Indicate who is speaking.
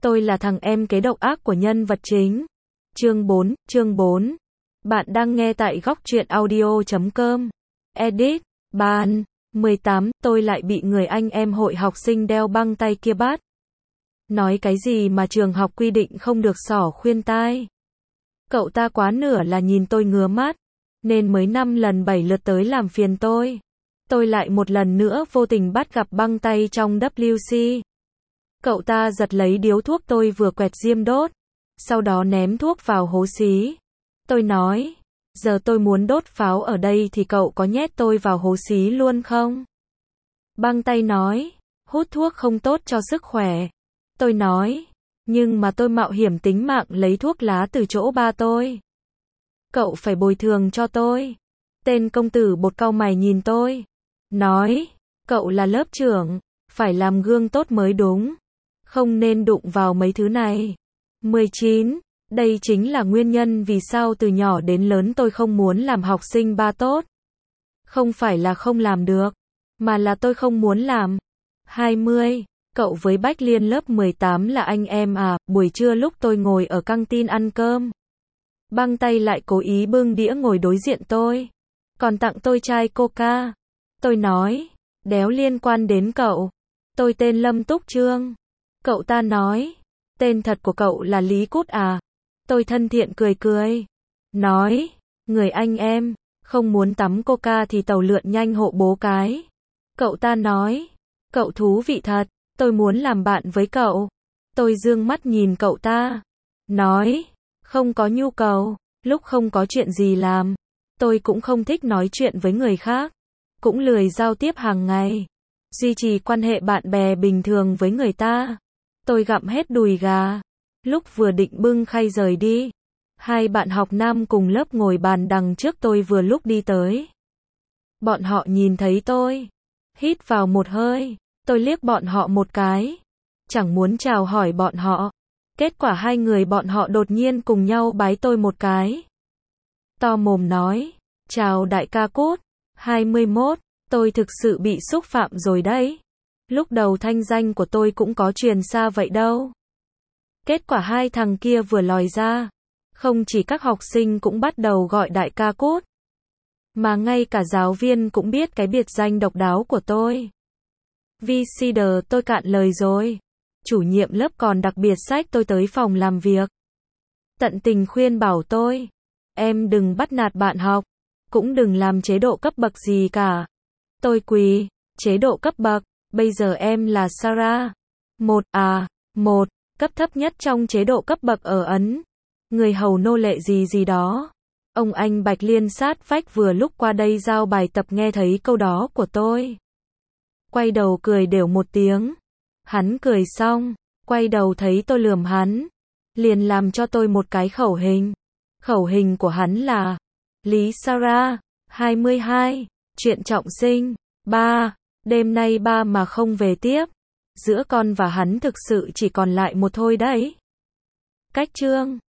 Speaker 1: Tôi là thằng em kế độc ác của nhân vật chính. Chương 4. Bạn đang nghe tại góc truyện audio.com. Edit. Bạn. 18. Tôi lại bị người anh em hội học sinh đeo băng tay kia bắt. Nói cái gì mà trường học quy định không được xỏ khuyên tai. Cậu ta quá nửa là nhìn tôi ngứa mắt, nên mới 5 lần 7 lượt tới làm phiền tôi. Tôi lại một lần nữa vô tình bắt gặp băng tay trong WC. Cậu ta giật lấy điếu thuốc tôi vừa quẹt diêm đốt, sau đó ném thuốc vào hố xí. Tôi nói, giờ tôi muốn đốt pháo ở đây thì cậu có nhét tôi vào hố xí luôn không? Băng tay nói, hút thuốc không tốt cho sức khỏe. Tôi nói, nhưng mà tôi mạo hiểm tính mạng lấy thuốc lá từ chỗ ba tôi. Cậu phải bồi thường cho tôi. Tên công tử bột cau mày nhìn tôi, nói, cậu là lớp trưởng, phải làm gương tốt mới đúng. Không nên đụng vào mấy thứ này. 19. Đây chính là nguyên nhân vì sao từ nhỏ đến lớn tôi không muốn làm học sinh ba tốt. Không phải là không làm được, mà là tôi không muốn làm. 20. Cậu với Bách Liên lớp 18 là anh em à? Buổi trưa lúc tôi ngồi ở căng tin ăn cơm, băng tay lại cố ý bưng đĩa ngồi đối diện tôi, còn tặng tôi chai coca. Tôi nói, đéo liên quan đến cậu. Tôi tên Lâm Túc Trương. Cậu ta nói, tên thật của cậu là Lý Cút à? Tôi thân thiện cười cười, nói, người anh em, không muốn tắm coca thì tàu lượn nhanh hộ bố cái. Cậu ta nói, cậu thú vị thật, tôi muốn làm bạn với cậu. Tôi dương mắt nhìn cậu ta, nói, không có nhu cầu, lúc không có chuyện gì làm, tôi cũng không thích nói chuyện với người khác, cũng lười giao tiếp hàng ngày, duy trì quan hệ bạn bè bình thường với người ta. Tôi gặm hết đùi gà. Lúc vừa định bưng khay rời đi, hai bạn học nam cùng lớp ngồi bàn đằng trước tôi vừa lúc đi tới. Bọn họ nhìn thấy tôi, hít vào một hơi. Tôi liếc bọn họ một cái, chẳng muốn chào hỏi bọn họ. Kết quả hai người bọn họ đột nhiên cùng nhau bái tôi một cái. To mồm nói, chào đại ca Cút. 21. Tôi thực sự bị xúc phạm rồi đấy. Lúc đầu thanh danh của tôi cũng có truyền xa vậy đâu. Kết quả hai thằng kia vừa lòi ra, không chỉ các học sinh cũng bắt đầu gọi đại ca Cút, mà ngay cả giáo viên cũng biết cái biệt danh độc đáo của tôi. VCD tôi cạn lời rồi. Chủ nhiệm lớp còn đặc biệt xách tôi tới phòng làm việc, tận tình khuyên bảo tôi, em đừng bắt nạt bạn học, cũng đừng làm chế độ cấp bậc gì cả. Tôi quỳ, chế độ cấp bậc, bây giờ em là Sarah. Một, cấp thấp nhất trong chế độ cấp bậc ở Ấn. Người hầu nô lệ gì gì đó. Ông anh Bạch Liên sát vách vừa lúc qua đây giao bài tập nghe thấy câu đó của tôi, quay đầu cười đều một tiếng. Hắn cười xong, quay đầu thấy tôi lườm hắn, liền làm cho tôi một cái khẩu hình. Khẩu hình của hắn là Lý Sarah. 22. Chuyện trọng sinh. 3. Đêm nay ba mà không về tiếp, giữa con và hắn thực sự chỉ còn lại một thôi đấy. Cách chương